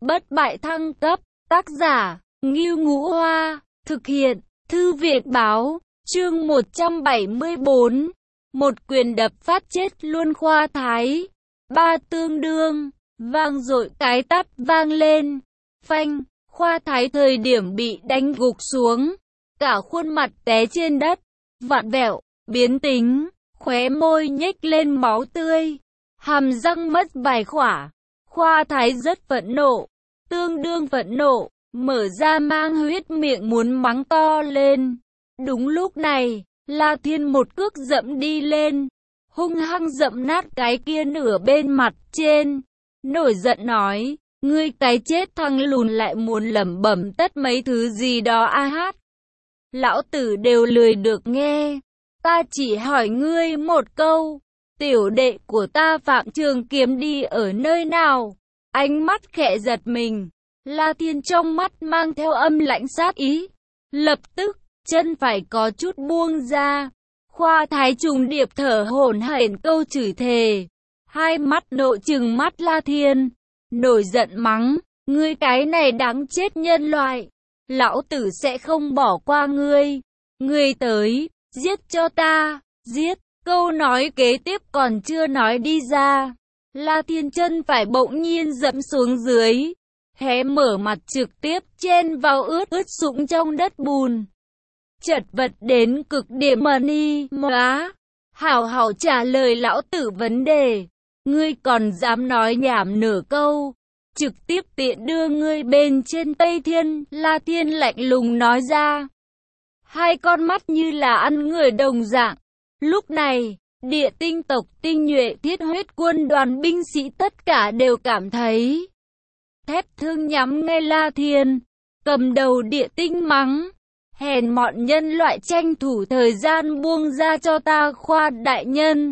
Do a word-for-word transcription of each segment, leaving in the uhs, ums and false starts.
bất bại thăng cấp, tác giả, Ngưu Ngũ Hoa, thực hiện, Thư viện Báo, chương một trăm bảy mươi bốn, một quyền đập phát chết luôn Khoa Thái, ba tương đương, vang dội cái tát vang lên, phanh, Khoa Thái thời điểm bị đánh gục xuống, cả khuôn mặt té trên đất, vặn vẹo, biến tính, khóe môi nhếch lên máu tươi, hàm răng mất vài khỏa. Khoa Thái rất phẫn nộ, tương đương phẫn nộ, mở ra mang huyết miệng muốn mắng to lên. Đúng lúc này, La Thiên một cước dẫm đi lên, hung hăng dẫm nát cái kia nửa bên mặt trên. Nổi giận nói, ngươi cái chết thằng lùn lại muốn lẩm bẩm tất mấy thứ gì đó a hát. Lão tử đều lười được nghe, ta chỉ hỏi ngươi một câu. Tiểu đệ của ta Phạm Trường Kiếm đi ở nơi nào? Ánh mắt khẽ giật mình, La Thiên trong mắt mang theo âm lãnh sát ý. Lập tức, chân phải có chút buông ra. Khoa Thái trùng điệp thở hổn hển câu chửi thề. Hai mắt nộ trừng mắt La Thiên, nổi giận mắng, ngươi cái này đáng chết nhân loại. Lão tử sẽ không bỏ qua ngươi. Ngươi tới, giết cho ta, giết. Câu nói kế tiếp còn chưa nói đi ra, La Thiên chân phải bỗng nhiên dẫm xuống dưới, hé mở mặt trực tiếp chen vào ướt ướt sũng trong đất bùn. Chật vật đến cực điểm mà ni móa, hảo hảo trả lời lão tử vấn đề, ngươi còn dám nói nhảm nửa câu, trực tiếp tiện đưa ngươi bên trên Tây Thiên. La Thiên lạnh lùng nói ra, hai con mắt như là ăn người đồng dạng. Lúc này, địa tinh tộc tinh nhuệ thiết huyết quân đoàn binh sĩ tất cả đều cảm thấy thép thương nhắm ngay La Thiên. Cầm đầu địa tinh mắng, hèn mọn nhân loại, tranh thủ thời gian buông ra cho ta Khoa đại nhân.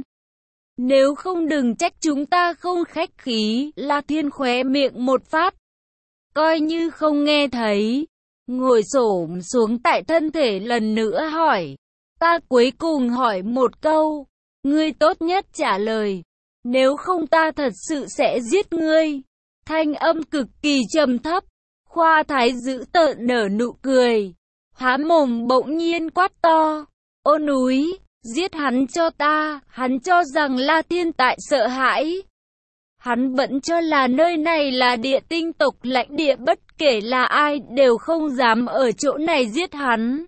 Nếu không đừng trách chúng ta không khách khí. La Thiên khóe miệng một phát, coi như không nghe thấy, ngồi xổm xuống tại thân thể lần nữa hỏi. Ta cuối cùng hỏi một câu, ngươi tốt nhất trả lời, nếu không ta thật sự sẽ giết ngươi. Thanh âm cực kỳ trầm thấp. Khoa Thái dữ tợn nở nụ cười, há mồm bỗng nhiên quát to, ô núi, giết hắn cho ta. Hắn cho rằng La Thiên tại sợ hãi. Hắn vẫn cho là nơi này là địa tinh tộc lãnh địa, bất kể là ai đều không dám ở chỗ này giết hắn.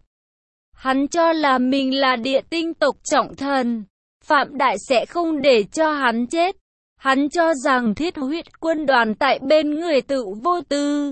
Hắn cho là mình là địa tinh tộc trọng thần, Phạm Đại sẽ không để cho hắn chết. Hắn cho rằng thiết huyết quân đoàn tại bên người tự vô tư.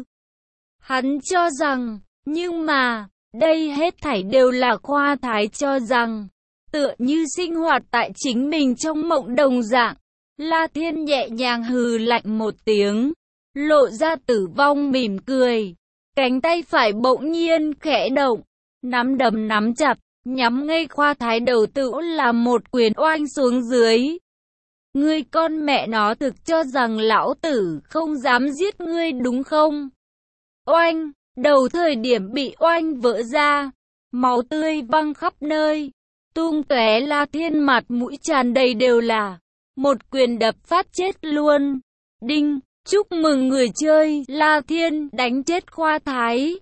Hắn cho rằng, nhưng mà, đây hết thảy đều là Khoa Thái cho rằng, tựa như sinh hoạt tại chính mình trong mộng đồng dạng. La Thiên nhẹ nhàng hừ lạnh một tiếng, lộ ra tử vong mỉm cười, cánh tay phải bỗng nhiên khẽ động, nắm đấm nắm chặt, nhắm ngay Khoa Thái đầu tự là một quyền oanh xuống dưới. Ngươi con mẹ nó thực cho rằng lão tử không dám giết ngươi đúng không? Oanh, đầu thời điểm bị oanh vỡ ra, máu tươi văng khắp nơi, tung tóe. La Thiên mặt mũi tràn đầy đều là, một quyền đập phát chết luôn. Đinh, chúc mừng người chơi, La Thiên đánh chết Khoa Thái.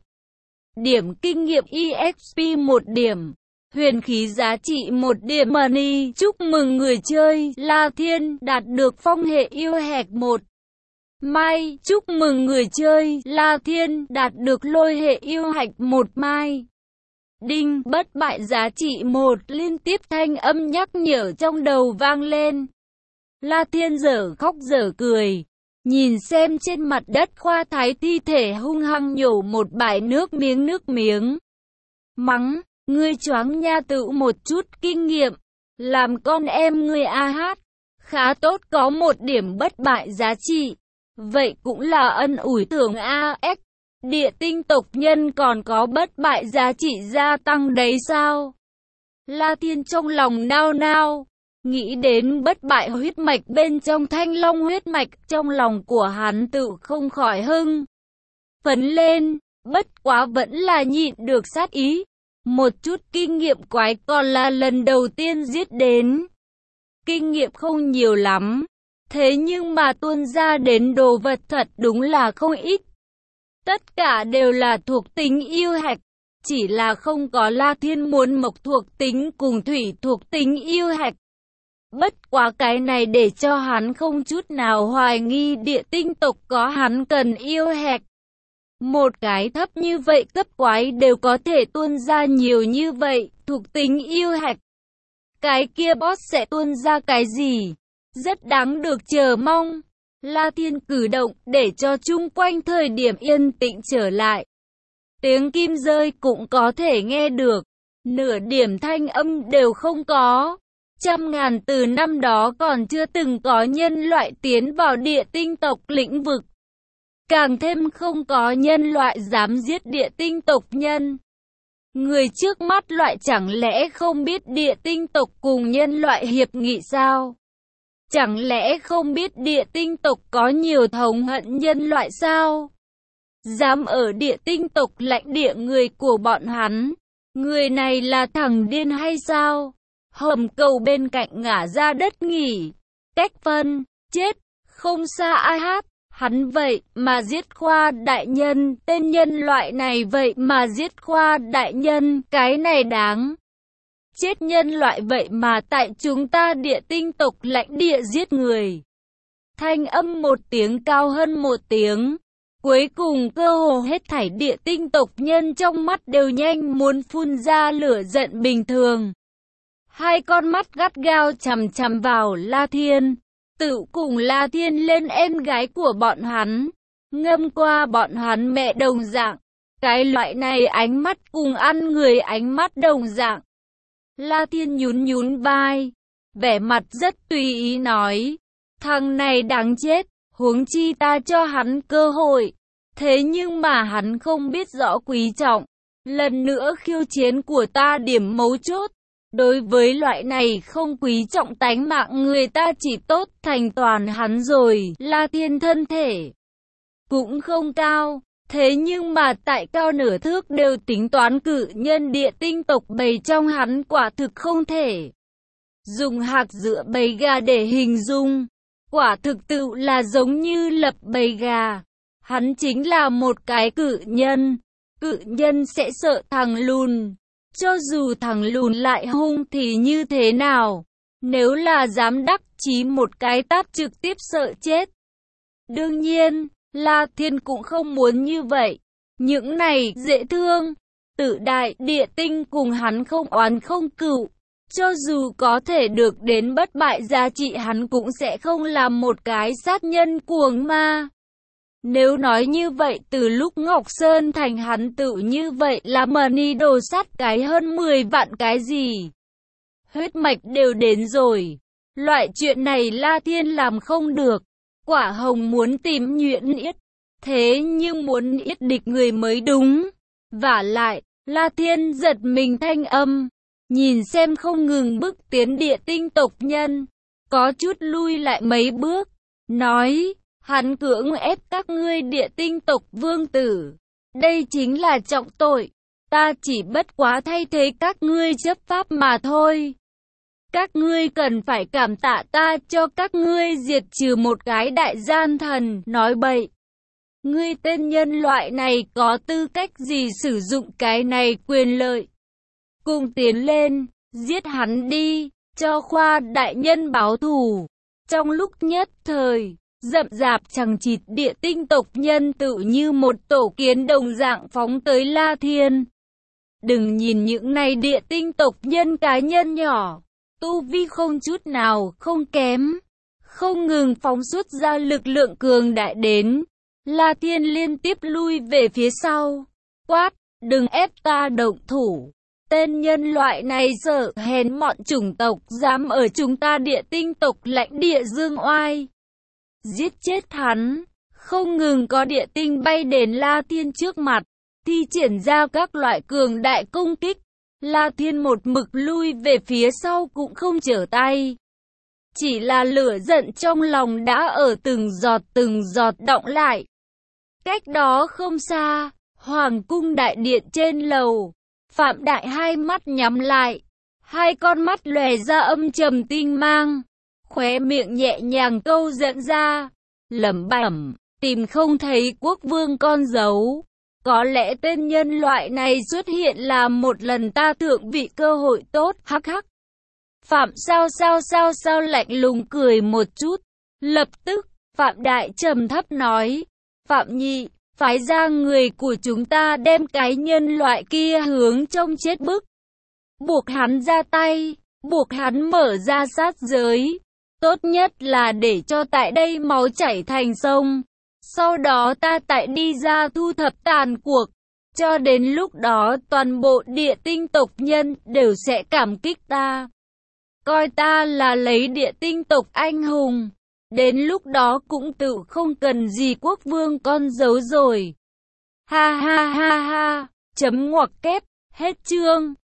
Điểm kinh nghiệm e ích pê một điểm, huyền khí giá trị một điểm money. Chúc mừng người chơi, La Thiên đạt được phong hệ yêu hệt một. Mai, chúc mừng người chơi, La Thiên đạt được lôi hệ yêu hạch một mai. Đinh, bất bại giá trị một. Liên tiếp thanh âm nhắc nhở trong đầu vang lên. La Thiên dở khóc dở cười, nhìn xem trên mặt đất Khoa Thái thi thể hung hăng nhổ một bãi nước miếng nước miếng. Mắng, ngươi choáng nha, tự một chút kinh nghiệm, làm con em ngươi a hát, khá tốt, có một điểm bất bại giá trị. Vậy cũng là ân ủi thưởng a ích. Địa tinh tộc nhân còn có bất bại giá trị gia tăng đấy sao? La Thiên trong lòng nao nao, nghĩ đến bất bại huyết mạch bên trong thanh long huyết mạch, trong lòng của hắn tự không khỏi hưng phấn lên, bất quá vẫn là nhịn được sát ý. Một chút kinh nghiệm quái còn là lần đầu tiên giết đến. Kinh nghiệm không nhiều lắm, thế nhưng mà tuôn ra đến đồ vật thật đúng là không ít. Tất cả đều là thuộc tính yêu hạch, chỉ là không có La Thiên muốn mộc thuộc tính cùng thủy thuộc tính yêu hạch. Bất quá cái này để cho hắn không chút nào hoài nghi địa tinh tộc có hắn cần yêu hạch. Một cái thấp như vậy cấp quái đều có thể tuôn ra nhiều như vậy, thuộc tính yêu hạch. Cái kia boss sẽ tuôn ra cái gì? Rất đáng được chờ mong. La Thiên cử động để cho chung quanh thời điểm yên tĩnh trở lại. Tiếng kim rơi cũng có thể nghe được, nửa điểm thanh âm đều không có. Trăm ngàn từ năm đó còn chưa từng có nhân loại tiến vào địa tinh tộc lĩnh vực. Càng thêm không có nhân loại dám giết địa tinh tộc nhân. Người trước mắt loại chẳng lẽ không biết địa tinh tộc cùng nhân loại hiệp nghị sao? Chẳng lẽ không biết địa tinh tộc có nhiều thống hận nhân loại sao? Dám ở địa tinh tộc lãnh địa người của bọn hắn. Người này là thằng điên hay sao? Hầm cầu bên cạnh ngả ra đất nghỉ. Cách phân, chết, không xa ai hát. Hắn vậy mà giết Khoa đại nhân, tên nhân loại này vậy mà giết Khoa đại nhân, cái này đáng. Chết nhân loại vậy mà tại chúng ta địa tinh tộc lãnh địa giết người. Thanh âm một tiếng cao hơn một tiếng. Cuối cùng cơ hồ hết thảy địa tinh tộc nhân trong mắt đều nhanh muốn phun ra lửa giận bình thường. Hai con mắt gắt gao chằm chằm vào La Thiên. Tự cùng La Thiên lên em gái của bọn hắn. Ngâm qua bọn hắn mẹ đồng dạng. Cái loại này ánh mắt cùng ăn người ánh mắt đồng dạng. La Thiên nhún nhún vai. Vẻ mặt rất tùy ý nói. Thằng này đáng chết. Huống chi ta cho hắn cơ hội. Thế nhưng mà hắn không biết rõ quý trọng. Lần nữa khiêu chiến của ta điểm mấu chốt. Đối với loại này không quý trọng tánh mạng người ta chỉ tốt thành toàn hắn rồi. La Thiên thân thể cũng không cao. Thế nhưng mà tại cao nửa thước đều tính toán cự nhân địa tinh tộc bầy trong hắn quả thực không thể. Dùng hạc dựa bầy gà để hình dung. Quả thực tự là giống như lập bầy gà. Hắn chính là một cái cự nhân. Cự nhân sẽ sợ thằng lùn. Cho dù thằng lùn lại hung thì như thế nào? Nếu là dám đắc chí một cái tát trực tiếp sợ chết. Đương nhiên, La Thiên cũng không muốn như vậy. Những này dễ thương. Tự đại địa tinh cùng hắn không oán không cựu. Cho dù có thể được đến bất bại giá trị hắn cũng sẽ không làm một cái sát nhân cuồng ma. Nếu nói như vậy từ lúc Ngọc Sơn thành hắn tự như vậy là money đồ sát cái hơn mười vạn cái gì. Huyết mạch đều đến rồi. Loại chuyện này La Thiên làm không được. Quả hồng muốn tìm nhuyễn yết. Thế nhưng muốn yết địch người mới đúng. Vả lại, La Thiên giật mình thanh âm. Nhìn xem không ngừng bước tiến địa tinh tộc nhân. Có chút lui lại mấy bước. Nói, hắn cưỡng ép các ngươi địa tinh tộc vương tử. Đây chính là trọng tội. Ta chỉ bất quá thay thế các ngươi chấp pháp mà thôi. Các ngươi cần phải cảm tạ ta cho các ngươi diệt trừ một cái đại gian thần. Nói bậy. Ngươi tên nhân loại này có tư cách gì sử dụng cái này quyền lợi? Cùng tiến lên, giết hắn đi, cho Khoa đại nhân báo thù. Trong lúc nhất thời, rậm rạp chằng chịt địa tinh tộc nhân tự như một tổ kiến đồng dạng phóng tới La Thiên. Đừng nhìn những này địa tinh tộc nhân cá nhân nhỏ, tu vi không chút nào không kém, không ngừng phóng xuất ra lực lượng cường đại đến. La Thiên liên tiếp lui về phía sau, quát, đừng ép ta động thủ. Tên nhân loại này sợ hèn mọn chủng tộc dám ở chúng ta địa tinh tộc lãnh địa dương oai. Giết chết hắn, không ngừng có địa tinh bay đến La Thiên trước mặt, thi triển ra các loại cường đại công kích. La Thiên một mực lui về phía sau cũng không trở tay. Chỉ là lửa giận trong lòng đã ở từng giọt từng giọt đọng lại. Cách đó không xa, Hoàng cung đại điện trên lầu, Phạm Đại hai mắt nhắm lại, hai con mắt lòe ra âm trầm tinh mang. khóe miệng nhẹ nhàng câu dẫn ra, lẩm bẩm, tìm không thấy quốc vương con dấu. Có lẽ tên nhân loại này xuất hiện là một lần ta thượng vị cơ hội tốt, hắc hắc. Phạm sao sao sao sao lạnh lùng cười một chút. Lập tức, Phạm Đại trầm thấp nói, Phạm Nhị, phái ra người của chúng ta đem cái nhân loại kia hướng trong chết bức. Buộc hắn ra tay, buộc hắn mở ra sát giới. Tốt nhất là để cho tại đây máu chảy thành sông. Sau đó ta tại đi ra thu thập tàn cuộc. Cho đến lúc đó toàn bộ địa tinh tộc nhân đều sẽ cảm kích ta. Coi ta là lấy địa tinh tộc anh hùng. Đến lúc đó cũng tự không cần gì quốc vương con dấu rồi. Ha ha ha ha. Chấm ngoặc kép. Hết chương.